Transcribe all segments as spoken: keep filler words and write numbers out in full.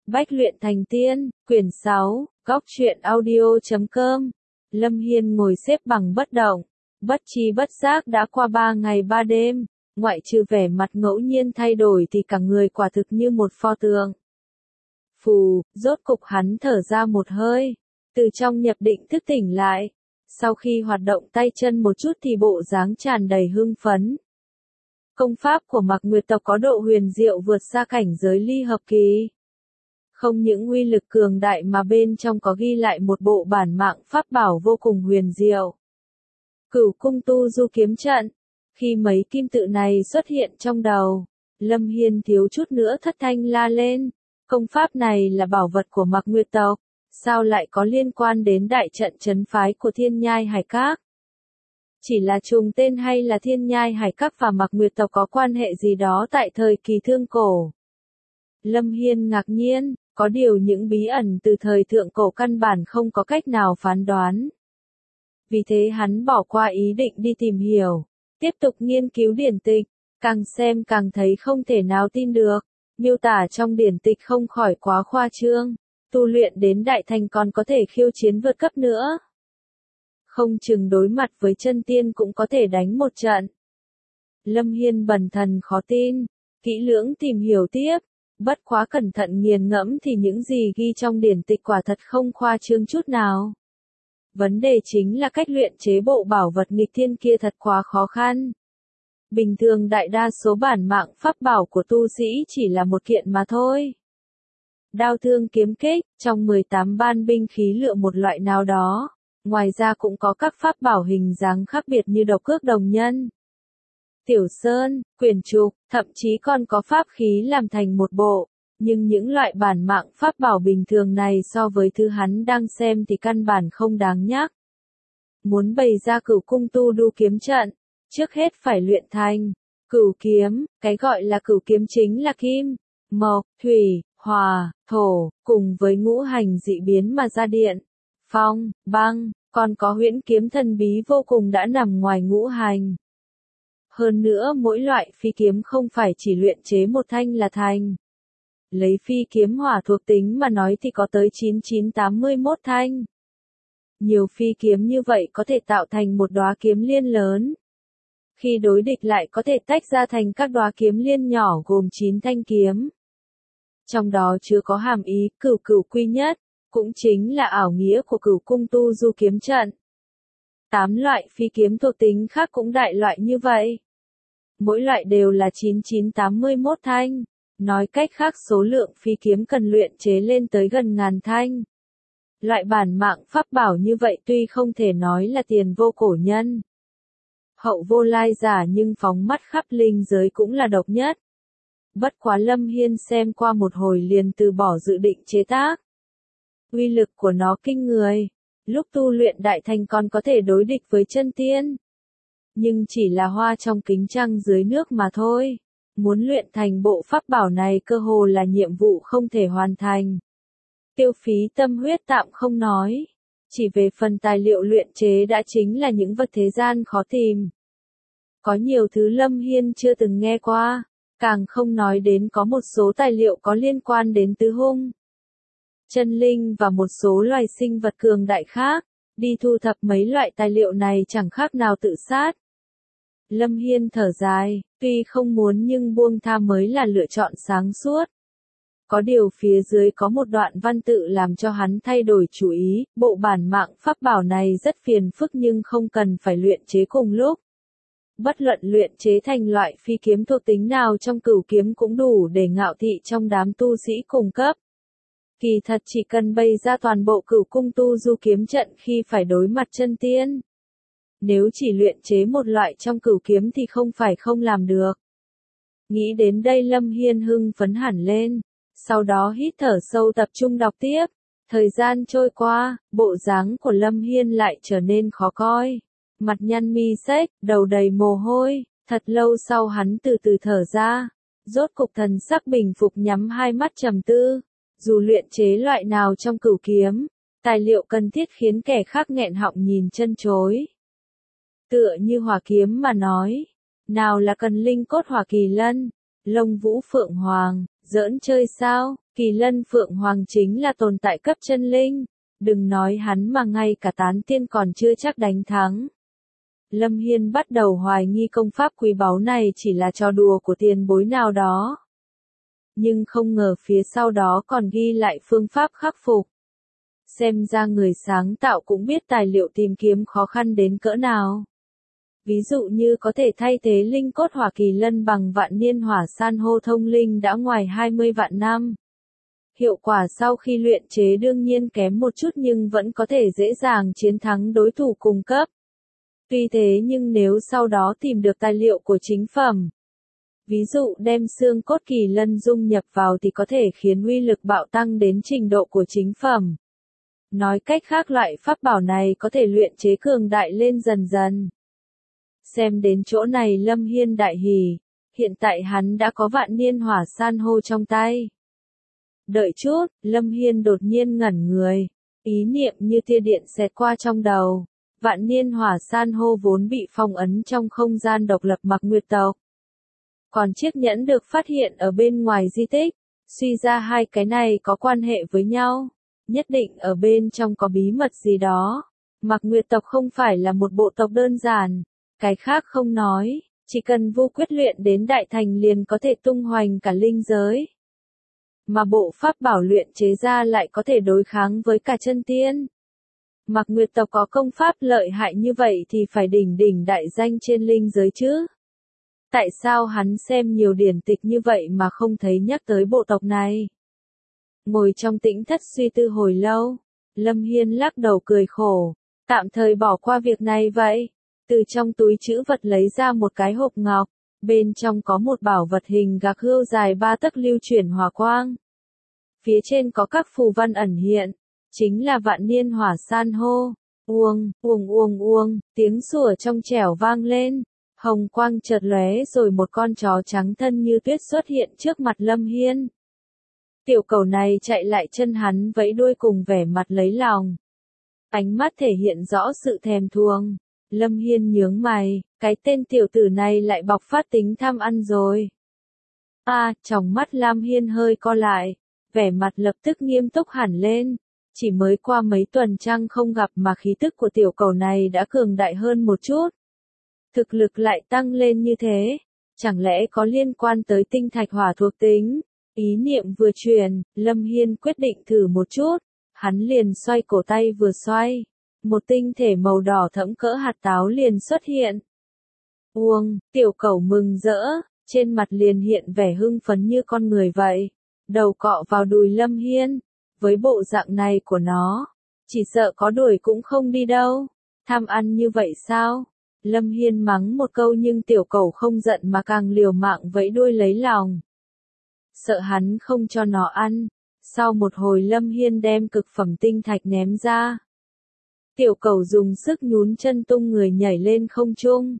Bách luyện thành tiên, quyển sáu, góc truyện audio chấm com. Lâm Hiên ngồi xếp bằng bất động, bất tri bất giác đã qua ba ngày ba đêm, ngoại trừ vẻ mặt ngẫu nhiên thay đổi thì cả người quả thực như một pho tượng. Phù, rốt cục hắn thở ra một hơi, từ trong nhập định thức tỉnh lại, sau khi hoạt động tay chân một chút thì bộ dáng tràn đầy hưng phấn. Công pháp của Mạc Nguyệt tộc có độ huyền diệu vượt xa cảnh giới ly hợp kỳ. Không những uy lực cường đại mà bên trong có ghi lại một bộ bản mạng pháp bảo vô cùng huyền diệu. Cửu cung tu du kiếm trận. Khi mấy kim tự này xuất hiện trong đầu, Lâm Hiên thiếu chút nữa thất thanh la lên. Công pháp này là bảo vật của Mạc Nguyệt tộc, sao lại có liên quan đến đại trận trấn phái của Thiên Nhai Hải Các? Chỉ là trùng tên hay là Thiên Nhai Hải Các và Mạc Nguyệt tộc có quan hệ gì đó tại thời kỳ thương cổ? Lâm Hiên ngạc nhiên, có điều những bí ẩn từ thời thượng cổ căn bản không có cách nào phán đoán. Vì thế hắn bỏ qua ý định đi tìm hiểu, tiếp tục nghiên cứu điển tịch, càng xem càng thấy không thể nào tin được, miêu tả trong điển tịch không khỏi quá khoa trương, tu luyện đến đại thành còn có thể khiêu chiến vượt cấp nữa. Không chừng đối mặt với chân tiên cũng có thể đánh một trận. Lâm Hiên bần thần khó tin, kỹ lưỡng tìm hiểu tiếp, bất quá cẩn thận nghiền ngẫm thì những gì ghi trong điển tịch quả thật không khoa trương chút nào. Vấn đề chính là cách luyện chế bộ bảo vật nghịch thiên kia thật quá khó khăn. Bình thường đại đa số bản mạng pháp bảo của tu sĩ chỉ là một kiện mà thôi. Đao thương kiếm kích, trong mười tám ban binh khí lựa một loại nào đó, ngoài ra cũng có các pháp bảo hình dáng khác biệt như độc cước đồng nhân, tiểu sơn, quyền trục, thậm chí còn có pháp khí làm thành một bộ, nhưng những loại bản mạng pháp bảo bình thường này so với thứ hắn đang xem thì căn bản không đáng nhắc. Muốn bày ra cửu cung tu đu kiếm trận, trước hết phải luyện thành cửu kiếm, cái gọi là cửu kiếm chính là kim, mộc, thủy, hỏa, thổ, cùng với ngũ hành dị biến mà ra điện, phong, băng, còn có huyễn kiếm thần bí vô cùng đã nằm ngoài ngũ hành. Hơn nữa mỗi loại phi kiếm không phải chỉ luyện chế một thanh là thành. Lấy phi kiếm hỏa thuộc tính mà nói thì có tới chín nghìn chín trăm tám mươi mốt thanh. Nhiều phi kiếm như vậy có thể tạo thành một đóa kiếm liên lớn. Khi đối địch lại có thể tách ra thành các đóa kiếm liên nhỏ gồm chín thanh kiếm. Trong đó chứa có hàm ý cửu cửu quy nhất, cũng chính là ảo nghĩa của cửu cung tu du kiếm trận. Tám loại phi kiếm thuộc tính khác cũng đại loại như vậy. Mỗi loại đều là chín nghìn chín trăm tám mươi mốt thanh, nói cách khác số lượng phi kiếm cần luyện chế lên tới gần ngàn thanh. Loại bản mạng pháp bảo như vậy tuy không thể nói là tiền vô cổ nhân, hậu vô lai giả nhưng phóng mắt khắp linh giới cũng là độc nhất. Bất quá Lâm Hiên xem qua một hồi liền từ bỏ dự định chế tác. Uy lực của nó kinh người, lúc tu luyện đại thành còn có thể đối địch với chân tiên. Nhưng chỉ là hoa trong kính trăng dưới nước mà thôi. Muốn luyện thành bộ pháp bảo này cơ hồ là nhiệm vụ không thể hoàn thành. Tiêu phí tâm huyết tạm không nói. Chỉ về phần tài liệu luyện chế đã chính là những vật thế gian khó tìm. Có nhiều thứ Lâm Hiên chưa từng nghe qua, càng không nói đến có một số tài liệu có liên quan đến tứ hung, chân linh và một số loài sinh vật cường đại khác. Đi thu thập mấy loại tài liệu này chẳng khác nào tự sát. Lâm Hiên thở dài, tuy không muốn nhưng buông tha mới là lựa chọn sáng suốt. Có điều phía dưới có một đoạn văn tự làm cho hắn thay đổi chủ ý, bộ bản mạng pháp bảo này rất phiền phức nhưng không cần phải luyện chế cùng lúc. Bất luận luyện chế thành loại phi kiếm thuộc tính nào trong cửu kiếm cũng đủ để ngạo thị trong đám tu sĩ cùng cấp. Kỳ thật chỉ cần bày ra toàn bộ cửu cung tu du kiếm trận khi phải đối mặt chân tiên. Nếu chỉ luyện chế một loại trong cửu kiếm thì không phải không làm được. Nghĩ đến đây Lâm Hiên hưng phấn hẳn lên, sau đó hít thở sâu tập trung đọc tiếp. Thời gian trôi qua, bộ dáng của Lâm Hiên lại trở nên khó coi. Mặt nhăn mi xếch, đầu đầy mồ hôi, thật lâu sau hắn từ từ thở ra. Rốt cục thần sắc bình phục nhắm hai mắt trầm tư. Dù luyện chế loại nào trong cửu kiếm, tài liệu cần thiết khiến kẻ khác nghẹn họng nhìn chân chối. Tựa như hỏa kiếm mà nói, nào là cần linh cốt hỏa kỳ lân, lông vũ phượng hoàng, giỡn chơi sao, Kỳ lân phượng hoàng chính là tồn tại cấp chân linh, đừng nói hắn mà ngay cả tán tiên còn chưa chắc đánh thắng. Lâm Hiên bắt đầu hoài nghi công pháp quý báu này chỉ là trò đùa của tiền bối nào đó. Nhưng không ngờ phía sau đó còn ghi lại phương pháp khắc phục. Xem ra người sáng tạo cũng biết tài liệu tìm kiếm khó khăn đến cỡ nào. Ví dụ như có thể thay thế linh cốt hỏa kỳ lân bằng vạn niên hỏa san hô thông linh đã ngoài hai mươi vạn năm. Hiệu quả sau khi luyện chế đương nhiên kém một chút nhưng vẫn có thể dễ dàng chiến thắng đối thủ cùng cấp. Tuy thế nhưng nếu sau đó tìm được tài liệu của chính phẩm, ví dụ đem xương cốt kỳ lân dung nhập vào thì có thể khiến uy lực bạo tăng đến trình độ của chính phẩm. Nói cách khác loại pháp bảo này có thể luyện chế cường đại lên dần dần. Xem đến chỗ này Lâm Hiên đại hỉ, hiện tại hắn đã có vạn niên hỏa san hô trong tay. Đợi chút, Lâm Hiên đột nhiên ngẩn người, ý niệm như tia điện xẹt qua trong đầu. Vạn niên hỏa san hô vốn bị phong ấn trong không gian độc lập Mạc Nguyệt tộc. Còn chiếc nhẫn được phát hiện ở bên ngoài di tích, suy ra hai cái này có quan hệ với nhau. Nhất định ở bên trong có bí mật gì đó. Mạc Nguyệt tộc không phải là một bộ tộc đơn giản, cái khác không nói, chỉ cần vô quyết luyện đến đại thành liền có thể tung hoành cả linh giới. Mà bộ pháp bảo luyện chế ra lại có thể đối kháng với cả chân tiên. Mạc Nguyệt tộc có công pháp lợi hại như vậy thì phải đỉnh đỉnh đại danh trên linh giới chứ. Tại sao hắn xem nhiều điển tịch như vậy mà không thấy nhắc tới bộ tộc này? Ngồi trong tĩnh thất suy tư hồi lâu, Lâm Hiên lắc đầu cười khổ, tạm thời bỏ qua việc này vậy. Từ trong túi trữ vật lấy ra một cái hộp ngọc, bên trong có một bảo vật hình gạc hươu dài ba tấc lưu chuyển hỏa quang. Phía trên có các phù văn ẩn hiện, chính là vạn niên hỏa san hô. Uông, uông uông uông, tiếng sủa trong trẻo vang lên, hồng quang chợt lóe rồi một con chó trắng thân như tuyết xuất hiện trước mặt Lâm Hiên. Tiểu cẩu này chạy lại chân hắn vẫy đuôi cùng vẻ mặt lấy lòng. Ánh mắt thể hiện rõ sự thèm thuồng. Lâm Hiên nhướng mày, cái tên tiểu tử này lại bộc phát tính tham ăn rồi. A, à, trong mắt Lam Hiên hơi co lại, vẻ mặt lập tức nghiêm túc hẳn lên. Chỉ mới qua mấy tuần trăng không gặp mà khí tức của tiểu cẩu này đã cường đại hơn một chút. Thực lực lại tăng lên như thế, chẳng lẽ có liên quan tới tinh thạch hỏa thuộc tính? Ý niệm vừa truyền, Lâm Hiên quyết định thử một chút, hắn liền xoay cổ tay vừa xoay. Một tinh thể màu đỏ thẫm cỡ hạt táo liền xuất hiện. Uông, tiểu cẩu mừng rỡ, trên mặt liền hiện vẻ hưng phấn như con người vậy. Đầu cọ vào đùi Lâm Hiên, với bộ dạng này của nó, chỉ sợ có đuổi cũng không đi đâu. Tham ăn như vậy sao? Lâm Hiên mắng một câu nhưng tiểu cẩu không giận mà càng liều mạng vẫy đuôi lấy lòng. Sợ hắn không cho nó ăn. Sau một hồi Lâm Hiên đem cực phẩm tinh thạch ném ra. Tiểu cẩu dùng sức nhún chân tung người nhảy lên không trung.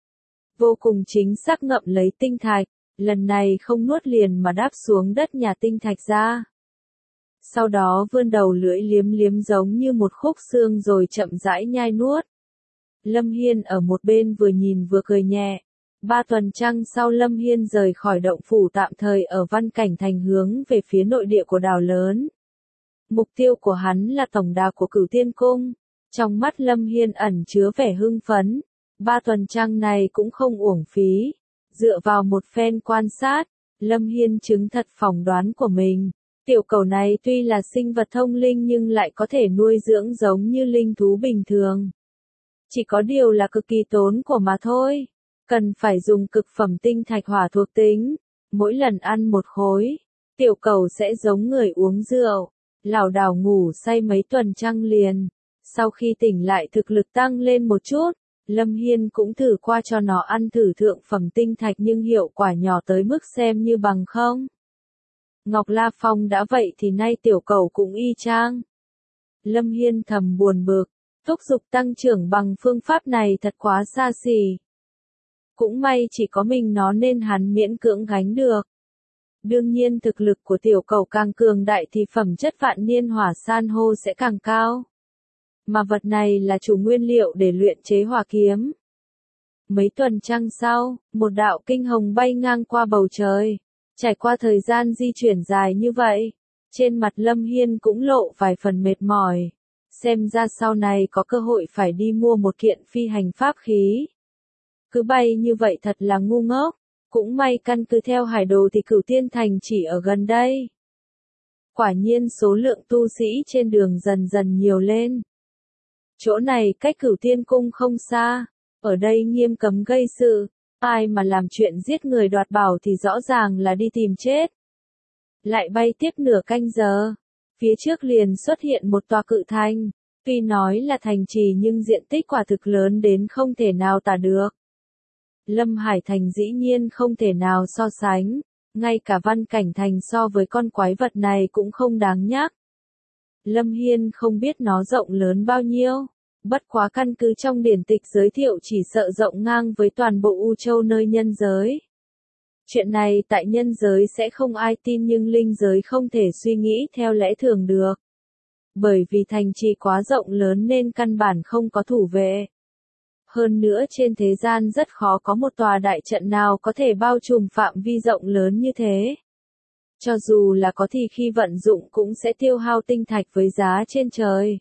Vô cùng chính xác ngậm lấy tinh thạch, lần này không nuốt liền mà đáp xuống đất nhà tinh thạch ra. Sau đó vươn đầu lưỡi liếm liếm giống như một khúc xương rồi chậm rãi nhai nuốt. Lâm Hiên ở một bên vừa nhìn vừa cười nhẹ. Ba tuần trăng sau Lâm Hiên rời khỏi động phủ tạm thời ở Văn Cảnh Thành hướng về phía nội địa của đảo lớn. Mục tiêu của hắn là tổng đà của Cửu Tiên Cung. Trong mắt Lâm Hiên ẩn chứa vẻ hưng phấn. Ba tuần trăng này cũng không uổng phí. Dựa vào một phen quan sát, Lâm Hiên chứng thật phỏng đoán của mình. Tiểu cẩu này tuy là sinh vật thông linh nhưng lại có thể nuôi dưỡng giống như linh thú bình thường. Chỉ có điều là cực kỳ tốn của mà thôi. Cần phải dùng cực phẩm tinh thạch hỏa thuộc tính. Mỗi lần ăn một khối, tiểu cẩu sẽ giống người uống rượu, lảo đảo ngủ say mấy tuần trăng liền. Sau khi tỉnh lại thực lực tăng lên một chút, Lâm Hiên cũng thử qua cho nó ăn thử thượng phẩm tinh thạch nhưng hiệu quả nhỏ tới mức xem như bằng không. Ngọc La Phong đã vậy thì nay tiểu cẩu cũng y chang. Lâm Hiên thầm buồn bực, thúc giục tăng trưởng bằng phương pháp này thật quá xa xỉ. Cũng may chỉ có mình nó nên hắn miễn cưỡng gánh được. Đương nhiên thực lực của tiểu cẩu càng cường đại thì phẩm chất vạn niên hỏa san hô sẽ càng cao. Mà vật này là chủ nguyên liệu để luyện chế hỏa kiếm. Mấy tuần trăng sau, một đạo kinh hồng bay ngang qua bầu trời. Trải qua thời gian di chuyển dài như vậy, Trên mặt Lâm Hiên cũng lộ vài phần mệt mỏi. Xem ra sau này có cơ hội phải đi mua một kiện phi hành pháp khí. Cứ bay như vậy thật là ngu ngốc. Cũng may căn cứ theo hải đồ thì Cửu Tiên Thành chỉ ở gần đây. Quả nhiên số lượng tu sĩ trên đường dần dần nhiều lên. Chỗ này cách Cửu Tiên Cung không xa. Ở đây nghiêm cấm gây sự. Ai mà làm chuyện giết người đoạt bảo thì rõ ràng là đi tìm chết. Lại bay tiếp nửa canh giờ. Phía trước liền xuất hiện một tòa cự thành. Tuy nói là thành trì nhưng diện tích quả thực lớn đến không thể nào tả được. Lâm Hải Thành dĩ nhiên không thể nào so sánh. Ngay cả Văn Cảnh Thành so với con quái vật này cũng không đáng nhắc. Lâm Hiên không biết nó rộng lớn bao nhiêu. Bất quá căn cứ trong điển tịch giới thiệu chỉ sợ rộng ngang với toàn bộ U Châu nơi nhân giới. Chuyện này tại nhân giới sẽ không ai tin nhưng linh giới không thể suy nghĩ theo lẽ thường được. Bởi vì thành trì quá rộng lớn nên căn bản không có thủ vệ. Hơn nữa trên thế gian rất khó có một tòa đại trận nào có thể bao trùm phạm vi rộng lớn như thế. Cho dù là có thì khi vận dụng cũng sẽ tiêu hao tinh thạch với giá trên trời.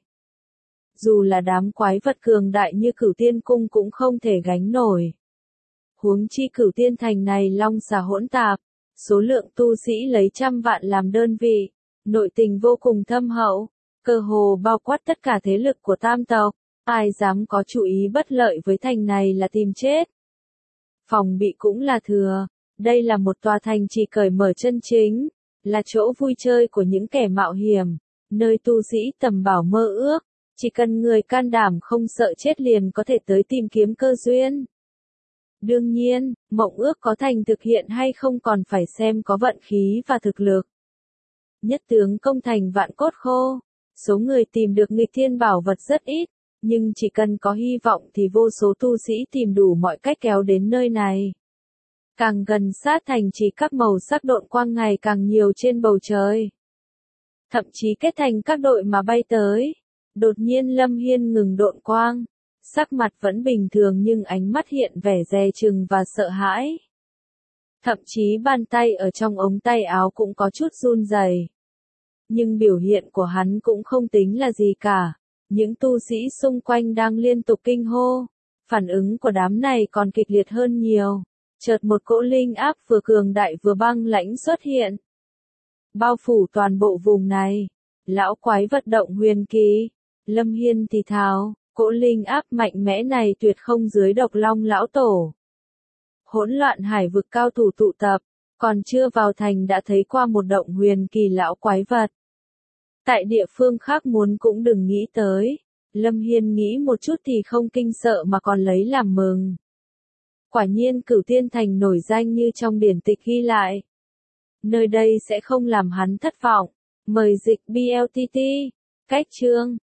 Dù là đám quái vật cường đại như Cửu Tiên Cung cũng không thể gánh nổi. Huống chi Cửu Tiên Thành này long xà hỗn tạp, số lượng tu sĩ lấy trăm vạn làm đơn vị, nội tình vô cùng thâm hậu, cơ hồ bao quát tất cả thế lực của tam tộc, ai dám có chủ ý bất lợi với thành này là tìm chết. Phòng bị cũng là thừa, đây là một tòa thành chỉ cởi mở chân chính, là chỗ vui chơi của những kẻ mạo hiểm, nơi tu sĩ tầm bảo mơ ước, chỉ cần người can đảm không sợ chết liền có thể tới tìm kiếm cơ duyên. Đương nhiên, mộng ước có thành thực hiện hay không còn phải xem có vận khí và thực lực. Nhất tướng công thành vạn cốt khô, số người tìm được nghịch thiên bảo vật rất ít, nhưng chỉ cần có hy vọng thì vô số tu sĩ tìm đủ mọi cách kéo đến nơi này. Càng gần sát thành chỉ các màu sắc độn quang ngày càng nhiều trên bầu trời. Thậm chí kết thành các đội mà bay tới. Đột nhiên Lâm Hiên ngừng độn quang. Sắc mặt vẫn bình thường nhưng ánh mắt hiện vẻ dè chừng và sợ hãi. Thậm chí bàn tay ở trong ống tay áo cũng có chút run rẩy. Nhưng biểu hiện của hắn cũng không tính là gì cả. Những tu sĩ xung quanh đang liên tục kinh hô. Phản ứng của đám này còn kịch liệt hơn nhiều. Chợt một cỗ linh áp vừa cường đại vừa băng lãnh xuất hiện. Bao phủ toàn bộ vùng này. Lão quái vật động huyền kỳ. Lâm Hiên thì thào, cỗ linh áp mạnh mẽ này tuyệt không dưới độc long lão tổ. Hỗn loạn hải vực cao thủ tụ tập, còn chưa vào thành đã thấy qua một động huyền kỳ lão quái vật. Tại địa phương khác muốn cũng đừng nghĩ tới. Lâm Hiên nghĩ một chút thì không kinh sợ mà còn lấy làm mừng. Quả nhiên Cửu Tiên Thành nổi danh như trong điển tịch ghi lại. Nơi đây sẽ không làm hắn thất vọng. Mời dịch B L T T. Cách chương